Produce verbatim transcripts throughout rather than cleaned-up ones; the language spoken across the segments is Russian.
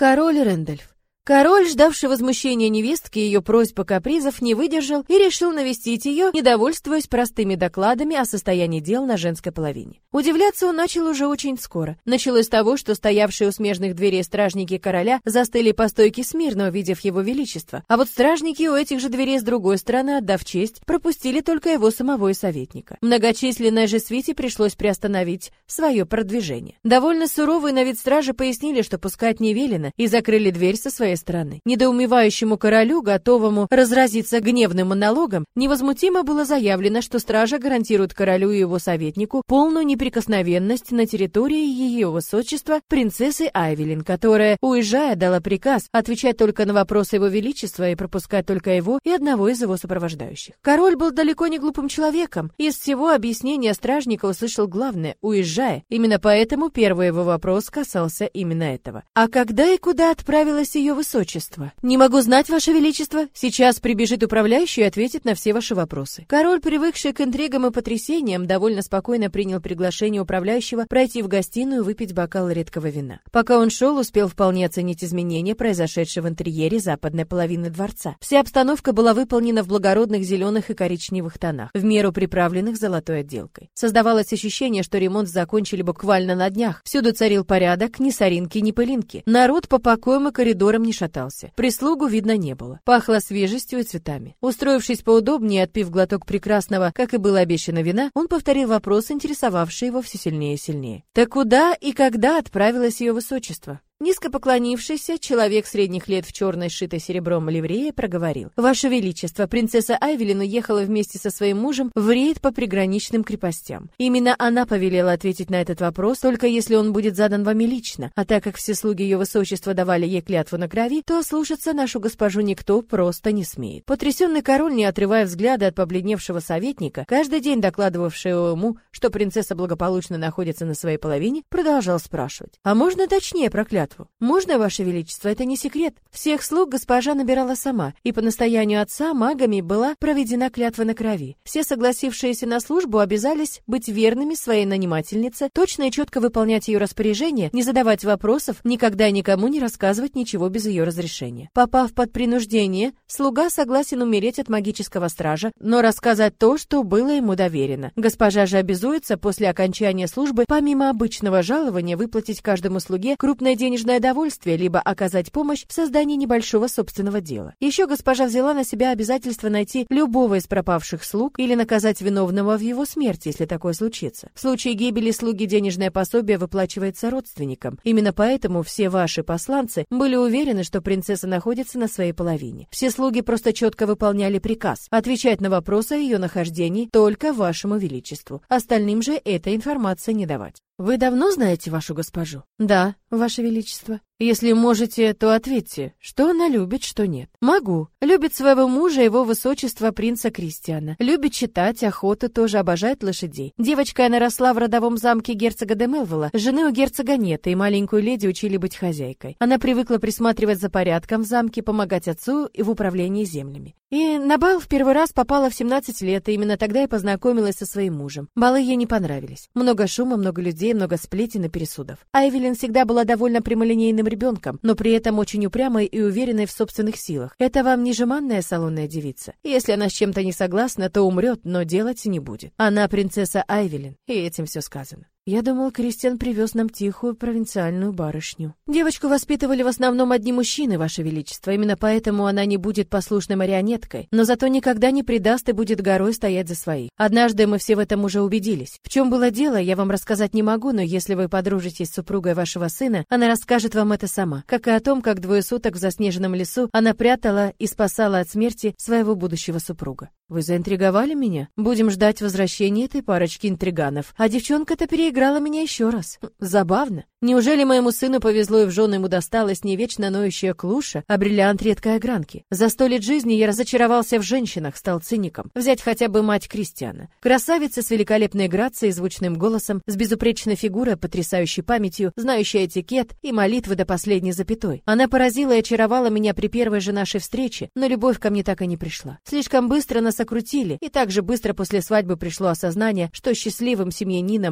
Король Рэндольф. Король, ждавший возмущения невестки и ее просьб и капризов, не выдержал и решил навестить ее, недовольствуясь простыми докладами о состоянии дел на женской половине. Удивляться он начал уже очень скоро. Началось с того, что стоявшие у смежных дверей стражники короля застыли по стойке смирно, увидев его величество, а вот стражники у этих же дверей с другой стороны, отдав честь, пропустили только его самого и советника. Многочисленной же свите пришлось приостановить свое продвижение. Довольно суровые на вид стражи пояснили, что пускать не велено, и закрыли дверь со своей стороны. Недоумевающему королю, готовому разразиться гневным монологом, невозмутимо было заявлено, что стража гарантирует королю и его советнику полную неприкосновенность на территории ее высочества принцессы Айвелин, которая, уезжая, дала приказ отвечать только на вопросы его величества и пропускать только его и одного из его сопровождающих. Король был далеко не глупым человеком, и из всего объяснения стражника услышал главное, уезжая. Именно поэтому первый его вопрос касался именно этого. А когда и куда отправилась ее высочество? Не могу знать, ваше величество. Сейчас прибежит управляющий и ответит на все ваши вопросы. Король, привыкший к интригам и потрясениям, довольно спокойно принял приглашение управляющего пройти в гостиную и выпить бокал редкого вина. Пока он шел, успел вполне оценить изменения, произошедшие в интерьере западной половины дворца. Вся обстановка была выполнена в благородных зеленых и коричневых тонах, в меру приправленных золотой отделкой. Создавалось ощущение, что ремонт закончили буквально на днях. Всюду царил порядок, ни соринки, ни пылинки. Народ по покоям и коридорам не шатался. Прислугу видно не было. Пахло свежестью и цветами. Устроившись поудобнее, отпив глоток прекрасного, как и было обещано, вина, он повторил вопрос, интересовавший его все сильнее и сильнее. Так куда и когда отправилось ее высочество? Низко поклонившийся человек средних лет в черной, сшитой серебром ливрее проговорил: «Ваше Величество, принцесса Айвелин уехала вместе со своим мужем в рейд по приграничным крепостям. Именно она повелела ответить на этот вопрос, только если он будет задан вами лично, а так как все слуги ее высочества давали ей клятву на крови, то ослушаться нашу госпожу никто просто не смеет». Потрясенный король, не отрывая взгляда от побледневшего советника, каждый день докладывавшего ему, что принцесса благополучно находится на своей половине, продолжал спрашивать: «А можно точнее про клятву?» «Можно, Ваше Величество, это не секрет. Всех слуг госпожа набирала сама, и по настоянию отца магами была проведена клятва на крови. Все согласившиеся на службу обязались быть верными своей нанимательнице, точно и четко выполнять ее распоряжения, не задавать вопросов, никогда никому не рассказывать ничего без ее разрешения. Попав под принуждение, слуга согласен умереть от магического стража, но рассказать то, что было ему доверено. Госпожа же обязуется после окончания службы, помимо обычного жалования, выплатить каждому слуге крупное денежное довольствие, либо оказать помощь в создании небольшого собственного дела. Еще госпожа взяла на себя обязательство найти любого из пропавших слуг или наказать виновного в его смерти, если такое случится. В случае гибели слуги денежное пособие выплачивается родственникам. Именно поэтому все ваши посланцы были уверены, что принцесса находится на своей половине. Все слуги просто четко выполняли приказ отвечать на вопросы о ее нахождении только вашему величеству. Остальным же эта информация не давать. Вы давно знаете вашу госпожу? Да, ваше величество. Если можете, то ответьте, что она любит, что нет. Могу. Любит своего мужа, его высочество принца Кристиана. Любит читать, охоту, тоже обожает лошадей. Девочкой она росла в родовом замке герцога де Мелвилла. Жены у герцога нет, и маленькую леди учили быть хозяйкой. Она привыкла присматривать за порядком в замке, помогать отцу и в управлении землями. И на бал в первый раз попала в семнадцать лет, и именно тогда и познакомилась со своим мужем. Балы ей не понравились. Много шума, много людей, много сплетен и пересудов. Айвелин всегда была довольно прямолинейным ребенком, но при этом очень упрямой и уверенной в собственных силах. Это вам не жеманная салонная девица. Если она с чем-то не согласна, то умрет, но делать не будет. Она принцесса Айвелин, и этим все сказано. Я думал, Кристиан привез нам тихую провинциальную барышню. Девочку воспитывали в основном одни мужчины, Ваше Величество, именно поэтому она не будет послушной марионеткой, но зато никогда не предаст и будет горой стоять за своих. Однажды мы все в этом уже убедились. В чем было дело, я вам рассказать не могу, но если вы подружитесь с супругой вашего сына, она расскажет вам это сама, как и о том, как двое суток в заснеженном лесу она прятала и спасала от смерти своего будущего супруга. Вы заинтриговали меня? Будем ждать возвращения этой парочки интриганов. А девчонка-то переиграла меня еще раз. Забавно. Неужели моему сыну повезло и в жены ему досталась не вечно ноющая клуша, а бриллиант редкой огранки? За сто лет жизни я разочаровался в женщинах, стал циником. Взять хотя бы мать Кристиана. Красавица с великолепной грацией и звучным голосом, с безупречной фигурой, потрясающей памятью, знающая этикет и молитвы до последней запятой. Она поразила и очаровала меня при первой же нашей встрече, но любовь ко мне так и не пришла. Слишком быстро нас окрутили, и так же быстро после свадьбы пришло осознание, что счастливым семьянином мне не быть.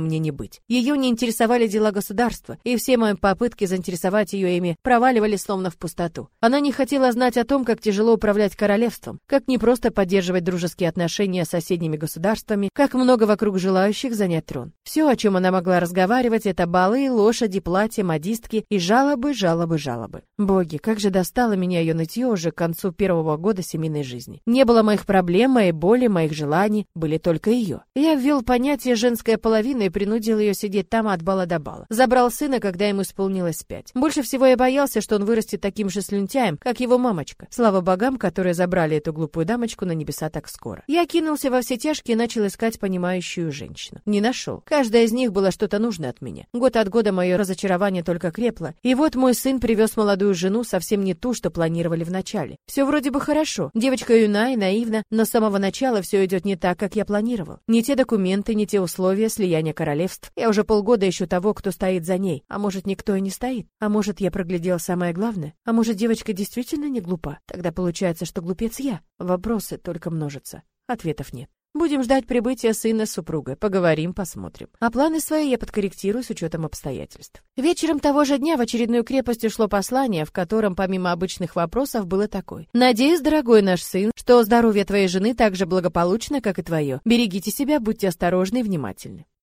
жить. Ее не интересовали дела государства, и все мои попытки заинтересовать ее ими проваливались словно в пустоту. Она не хотела знать о том, как тяжело управлять королевством, как не просто поддерживать дружеские отношения с соседними государствами, как много вокруг желающих занять трон. Все, о чем она могла разговаривать, это балы, лошади, платья, модистки и жалобы, жалобы, жалобы. Боги, как же достало меня ее нытье уже к концу первого года семейной жизни. Не было моих проблем, моей боли, моих желаний, были только ее. Я ввел понятие «женская половина» и принудил ее сидеть там от бала до бала. Забрал сына, когда ему исполнилось пять. Больше всего я боялся, что он вырастет таким же слюнтяем, как его мамочка. Слава богам, которые забрали эту глупую дамочку на небеса так скоро. Я кинулся во все тяжкие и начал искать понимающую женщину. Не нашел. Каждая из них была что-то нужное от меня. Год от года мое разочарование только крепло, и вот мой сын привез молодую жену, совсем не ту, что планировали вначале. Все вроде бы хорошо. Девочка юна и наивна, но с самого начала все идет не так, как я планировал. Не те документы, не те условия слияния королевств. Я уже полгода ищу того, кто стоит за ней. А может, никто и не стоит? А может, я проглядел самое главное? А может, девочка действительно не глупа? Тогда получается, что глупец я. Вопросы только множатся. Ответов нет. Будем ждать прибытия сына с супругой. Поговорим, посмотрим. А планы свои я подкорректирую с учетом обстоятельств. Вечером того же дня в очередную крепость ушло послание, в котором помимо обычных вопросов было такое: «Надеюсь, дорогой наш сын, что здоровье твоей жены так же благополучно, как и твое. Берегите себя, будьте осторожны и внимательны».